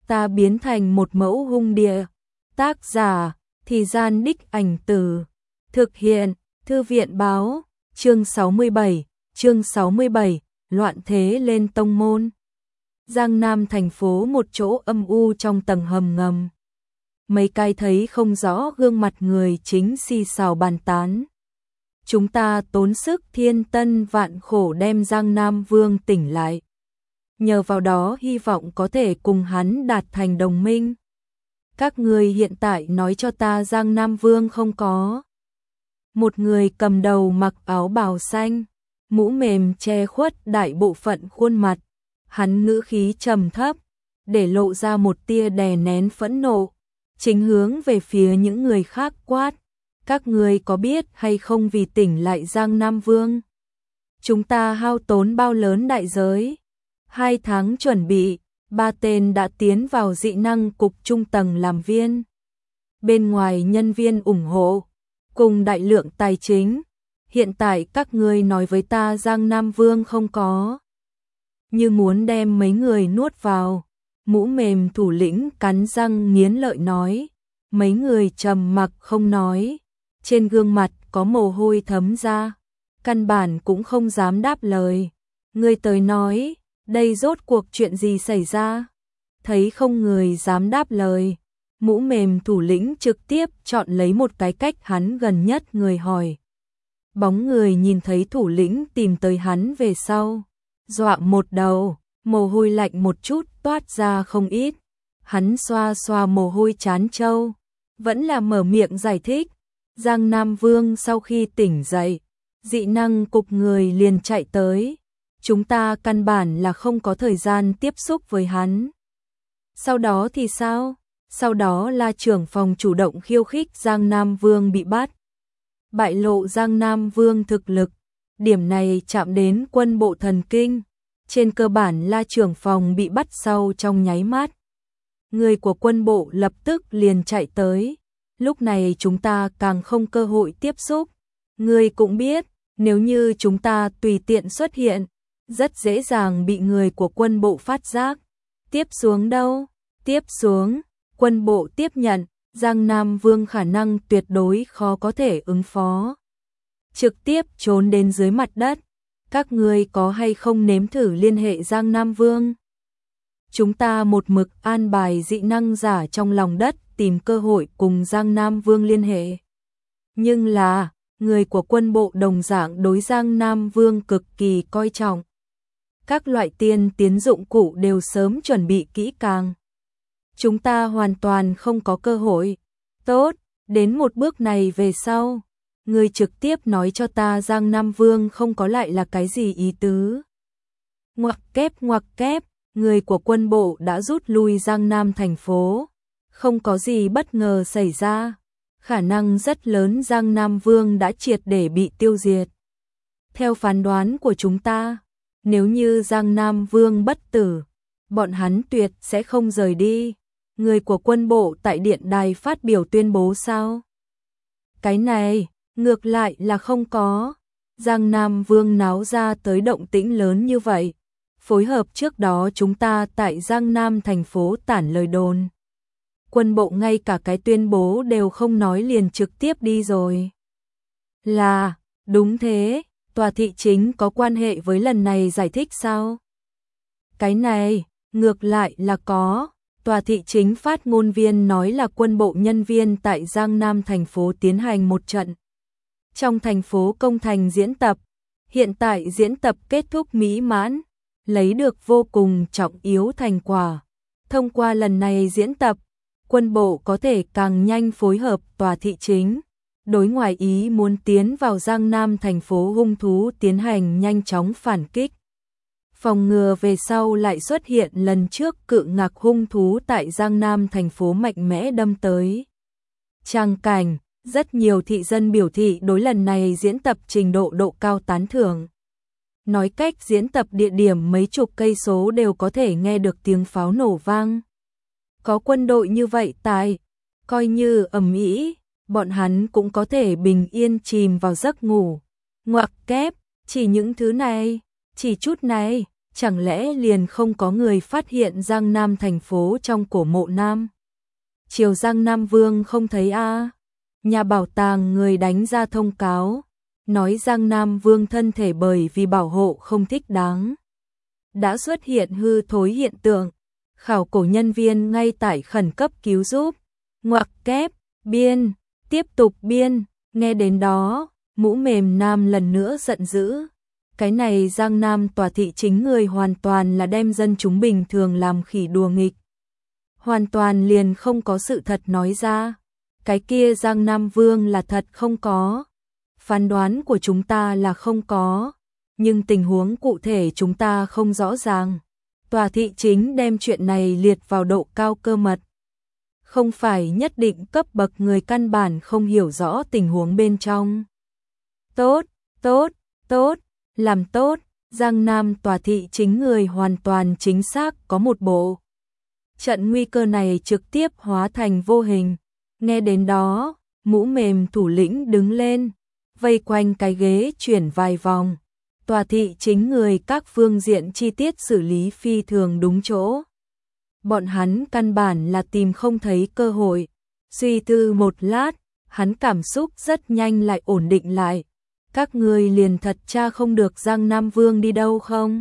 ta biến thành một mẫu hung địa. Tác giả, Thì Gian Đích Ảnh Từ. Thực hiện, Thư viện báo, chương 67, loạn thế lên tông môn. Giang Nam thành phố một chỗ âm u trong tầng hầm ngầm. Mấy cái thấy không rõ gương mặt người chính xì xào bàn tán. Chúng ta tốn sức thiên tân vạn khổ đem Giang Nam Vương tỉnh lại. Nhờ vào đó hy vọng có thể cùng hắn đạt thành đồng minh. Các người hiện tại nói cho ta Giang Nam Vương không có. Một người cầm đầu mặc áo bào xanh, mũ mềm che khuất đại bộ phận khuôn mặt. Hắn ngữ khí trầm thấp, để lộ ra một tia đè nén phẫn nộ, chính hướng về phía những người khác quát. Các người có biết hay không vì tỉnh lại Giang Nam Vương? Chúng ta hao tốn bao lớn đại giới? 2 tháng chuẩn bị, 3 tên đã tiến vào dị năng cục trung tầng làm viên. Bên ngoài nhân viên ủng hộ, cùng đại lượng tài chính. Hiện tại các ngươi nói với ta Giang Nam Vương không có. Như muốn đem mấy người nuốt vào. Mũ mềm thủ lĩnh cắn răng nghiến lợi nói. Mấy người trầm mặc không nói. Trên gương mặt có mồ hôi thấm ra. Căn bản cũng không dám đáp lời. Người tới nói, đây rốt cuộc chuyện gì xảy ra? Thấy không người dám đáp lời. Mũ mềm thủ lĩnh trực tiếp chọn lấy một cái cách hắn gần nhất người hỏi. Bóng người nhìn thấy thủ lĩnh tìm tới hắn về sau. Dọa một đầu, mồ hôi lạnh một chút toát ra không ít. Hắn xoa xoa mồ hôi chán trâu. Vẫn là mở miệng giải thích. Giang Nam Vương sau khi tỉnh dậy, dị năng cục người liền chạy tới. Chúng ta căn bản là không có thời gian tiếp xúc với hắn. Sau đó thì sao? Sau đó là trưởng phòng chủ động khiêu khích Giang Nam Vương bị bắt. Bại lộ Giang Nam Vương thực lực. Điểm này chạm đến quân bộ thần kinh. Trên cơ bản là trưởng phòng bị bắt sau trong nháy mắt. Người của quân bộ lập tức liền chạy tới. Lúc này chúng ta càng không cơ hội tiếp xúc. Người cũng biết, nếu như chúng ta tùy tiện xuất hiện, rất dễ dàng bị người của quân bộ phát giác. Tiếp xuống đâu? Tiếp xuống, quân bộ tiếp nhận, Giang Nam Vương khả năng tuyệt đối khó có thể ứng phó. Trực tiếp trốn đến dưới mặt đất. Các ngươi có hay không nếm thử liên hệ Giang Nam Vương? Chúng ta một mực an bài dị năng giả trong lòng đất tìm cơ hội cùng Giang Nam Vương liên hệ. Nhưng là, người của quân bộ đồng dạng đối Giang Nam Vương cực kỳ coi trọng. Các loại tiên tiến dụng cụ đều sớm chuẩn bị kỹ càng. Chúng ta hoàn toàn không có cơ hội. Tốt, đến một bước này về sau, người trực tiếp nói cho ta Giang Nam Vương không có lại là cái gì ý tứ. Ngoặc kép, người của quân bộ đã rút lui Giang Nam thành phố. Không có gì bất ngờ xảy ra. Khả năng rất lớn Giang Nam Vương đã triệt để bị tiêu diệt. Theo phán đoán của chúng ta, nếu như Giang Nam Vương bất tử, bọn hắn tuyệt sẽ không rời đi. Người của quân bộ tại điện đài phát biểu tuyên bố sao? Cái này, ngược lại là không có. Giang Nam Vương náo ra tới động tĩnh lớn như vậy. Phối hợp trước đó chúng ta tại Giang Nam thành phố tản lời đồn. Quân bộ ngay cả cái tuyên bố đều không nói liền trực tiếp đi rồi. Là, đúng thế, tòa thị chính có quan hệ với lần này giải thích sao? Cái này, ngược lại là có. Tòa thị chính phát ngôn viên nói là quân bộ nhân viên tại Giang Nam thành phố tiến hành một trận. Trong thành phố công thành diễn tập, hiện tại diễn tập kết thúc mỹ mãn, lấy được vô cùng trọng yếu thành quả. Thông qua lần này diễn tập, quân bộ có thể càng nhanh phối hợp tòa thị chính, đối ngoại ý muốn tiến vào Giang Nam thành phố hung thú tiến hành nhanh chóng phản kích. Phòng ngừa về sau lại xuất hiện lần trước cự ngạc hung thú tại Giang Nam thành phố mạnh mẽ đâm tới. Trang cảnh, rất nhiều thị dân biểu thị đối lần này diễn tập trình độ cao tán thưởng. Nói cách diễn tập địa điểm mấy chục cây số đều có thể nghe được tiếng pháo nổ vang. Có quân đội như vậy tại, coi như ầm ĩ, bọn hắn cũng có thể bình yên chìm vào giấc ngủ. Ngoặc kép, chỉ những thứ này, chỉ chút này, chẳng lẽ liền không có người phát hiện Giang Nam thành phố trong cổ mộ Nam? Triều Giang Nam Vương không thấy a? Nhà bảo tàng người đánh ra thông cáo, nói Giang Nam Vương thân thể bởi vì bảo hộ không thích đáng, đã xuất hiện hư thối hiện tượng, khảo cổ nhân viên ngay tại khẩn cấp cứu giúp, ngoặc kép, biên, tiếp tục biên, nghe đến đó, Mũ Mềm Nam lần nữa giận dữ. Cái này Giang Nam tòa thị chính người hoàn toàn là đem dân chúng bình thường làm khỉ đùa nghịch. Hoàn toàn liền không có sự thật nói ra. Cái kia Giang Nam Vương là thật không có. Phán đoán của chúng ta là không có. Nhưng tình huống cụ thể chúng ta không rõ ràng. Tòa thị chính đem chuyện này liệt vào độ cao cơ mật. Không phải nhất định cấp bậc người căn bản không hiểu rõ tình huống bên trong. Tốt, tốt, tốt, làm tốt, Giang Nam tòa thị chính người hoàn toàn chính xác có một bộ. Trận nguy cơ này trực tiếp hóa thành vô hình. Nghe đến đó, Mũ Mềm thủ lĩnh đứng lên, vây quanh cái ghế chuyển vài vòng. Tòa thị chính người các phương diện chi tiết xử lý phi thường đúng chỗ. Bọn hắn căn bản là tìm không thấy cơ hội. Suy tư một lát, hắn cảm xúc rất nhanh lại ổn định lại. Các người liền thật tra không được Giang Nam Vương đi đâu không?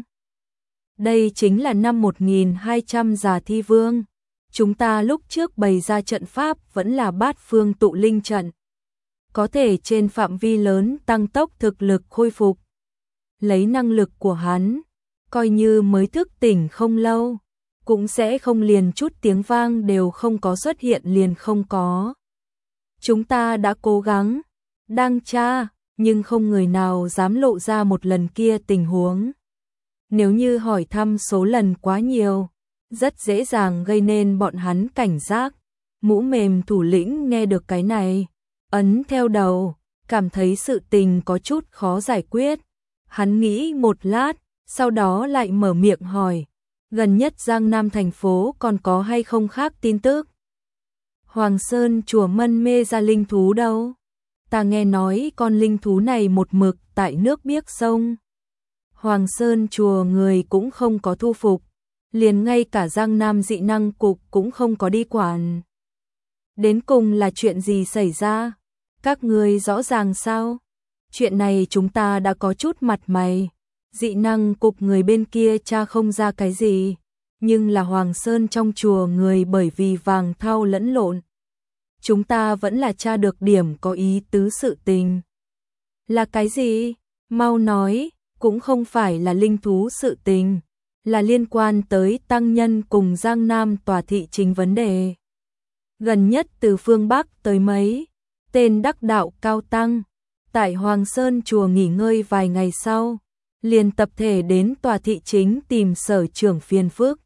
Đây chính là năm 1200 Già Thi Vương. Chúng ta lúc trước bày ra trận pháp vẫn là Bát Phương tụ linh trận. Có thể trên phạm vi lớn tăng tốc thực lực khôi phục. Lấy năng lực của hắn, coi như mới thức tỉnh không lâu, cũng sẽ không liền chút tiếng vang đều không có xuất hiện liền không có. Chúng ta đã cố gắng, đang tra, nhưng không người nào dám lộ ra một lần kia tình huống. Nếu như hỏi thăm số lần quá nhiều, rất dễ dàng gây nên bọn hắn cảnh giác. Mũ Mềm thủ lĩnh nghe được cái này, ấn theo đầu, cảm thấy sự tình có chút khó giải quyết. Hắn nghĩ một lát, sau đó lại mở miệng hỏi, gần nhất Giang Nam thành phố còn có hay không khác tin tức? Hoàng Sơn chùa Mân Mê ra linh thú đâu? Ta nghe nói con linh thú này một mực tại nước biếc sông. Hoàng Sơn chùa người cũng không có thu phục, liền ngay cả Giang Nam dị năng cục cũng không có đi quản. Đến cùng là chuyện gì xảy ra? Các người rõ ràng sao? Chuyện này chúng ta đã có chút mặt mày. Dị năng cục người bên kia tra không ra cái gì, nhưng là Hoàng Sơn trong chùa người bởi vì vàng thau lẫn lộn. Chúng ta vẫn là tra được điểm có ý tứ sự tình. Là cái gì? Mau nói, cũng không phải là linh thú sự tình, là liên quan tới tăng nhân cùng Giang Nam tòa thị chính vấn đề. Gần nhất từ phương Bắc tới mấy, tên đắc đạo cao tăng, tại Hoàng Sơn chùa nghỉ ngơi vài ngày sau, liền tập thể đến tòa thị chính tìm sở trưởng phiền phức.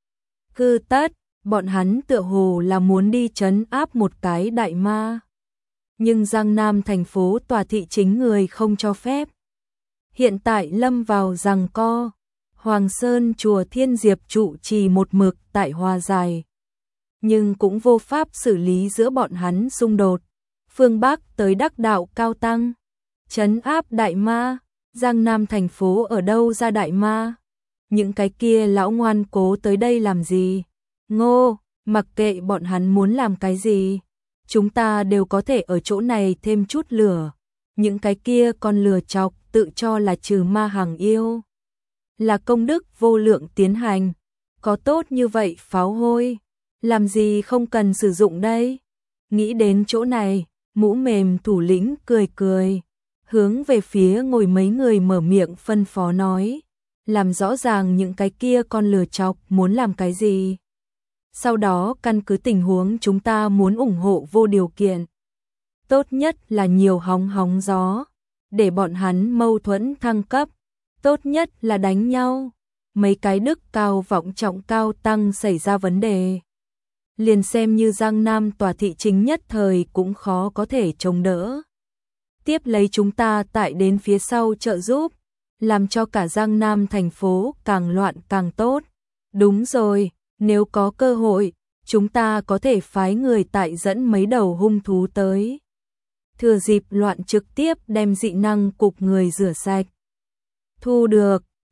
Cư tất, bọn hắn tựa hồ là muốn đi trấn áp một cái đại ma. Nhưng Giang Nam thành phố tòa thị chính người không cho phép. Hiện tại lâm vào giằng co, Hoàng Sơn chùa Thiên Diệp trụ trì một mực tại hòa giải. Nhưng cũng vô pháp xử lý giữa bọn hắn xung đột. Phương Bắc tới đắc đạo cao tăng, trấn áp đại ma. Giang Nam thành phố ở đâu ra đại ma? Những cái kia lão ngoan cố tới đây làm gì? Ngô, mặc kệ bọn hắn muốn làm cái gì, chúng ta đều có thể ở chỗ này thêm chút lửa. Những cái kia con lừa chọc tự cho là trừ ma hàng yêu, là công đức vô lượng tiến hành. Có tốt như vậy pháo hôi, làm gì không cần sử dụng đây? Nghĩ đến chỗ này, Mũ Mềm thủ lĩnh cười cười, hướng về phía ngồi mấy người mở miệng phân phó nói, làm rõ ràng những cái kia con lừa chọc muốn làm cái gì. Sau đó căn cứ tình huống chúng ta muốn ủng hộ vô điều kiện. Tốt nhất là nhiều hóng gió, để bọn hắn mâu thuẫn thăng cấp. Tốt nhất là đánh nhau. Mấy cái đức cao vọng trọng cao tăng xảy ra vấn đề, liền xem như Giang Nam tòa thị chính nhất thời cũng khó có thể chống đỡ. Tiếp lấy chúng ta tại đến phía sau trợ giúp, làm cho cả Giang Nam thành phố càng loạn càng tốt. Đúng rồi, nếu có cơ hội, chúng ta có thể phái người tại dẫn mấy đầu hung thú tới. Thừa dịp loạn trực tiếp đem dị năng cục người rửa sạch. Thu được,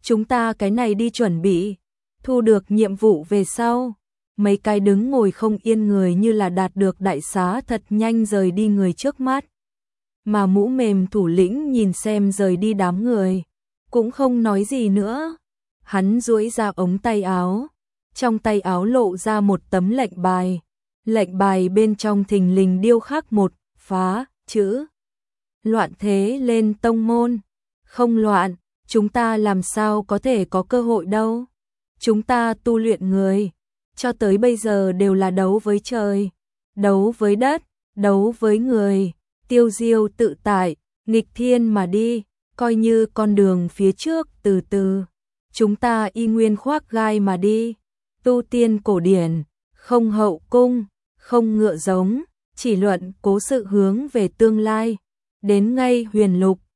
chúng ta cái này đi chuẩn bị, thu được nhiệm vụ về sau. Mấy cái đứng ngồi không yên người như là đạt được đại xá thật nhanh rời đi người trước mắt. Mà mũ mềm thủ lĩnh nhìn xem rời đi đám người, cũng không nói gì nữa. Hắn duỗi ra ống tay áo, trong tay áo lộ ra một tấm lệnh bài. Lệnh bài bên trong thình lình điêu khắc một phá chữ. Loạn thế lên tông môn. Không loạn, chúng ta làm sao có thể có cơ hội đâu. Chúng ta tu luyện người, cho tới bây giờ đều là đấu với trời, đấu với đất, đấu với người, tiêu diêu tự tại, nghịch thiên mà đi, coi như con đường phía trước từ từ. Chúng ta y nguyên khoác gai mà đi, tu tiên cổ điển, không hậu cung, không ngựa giống, chỉ luận cố sự hướng về tương lai. Đến ngay huyền lục,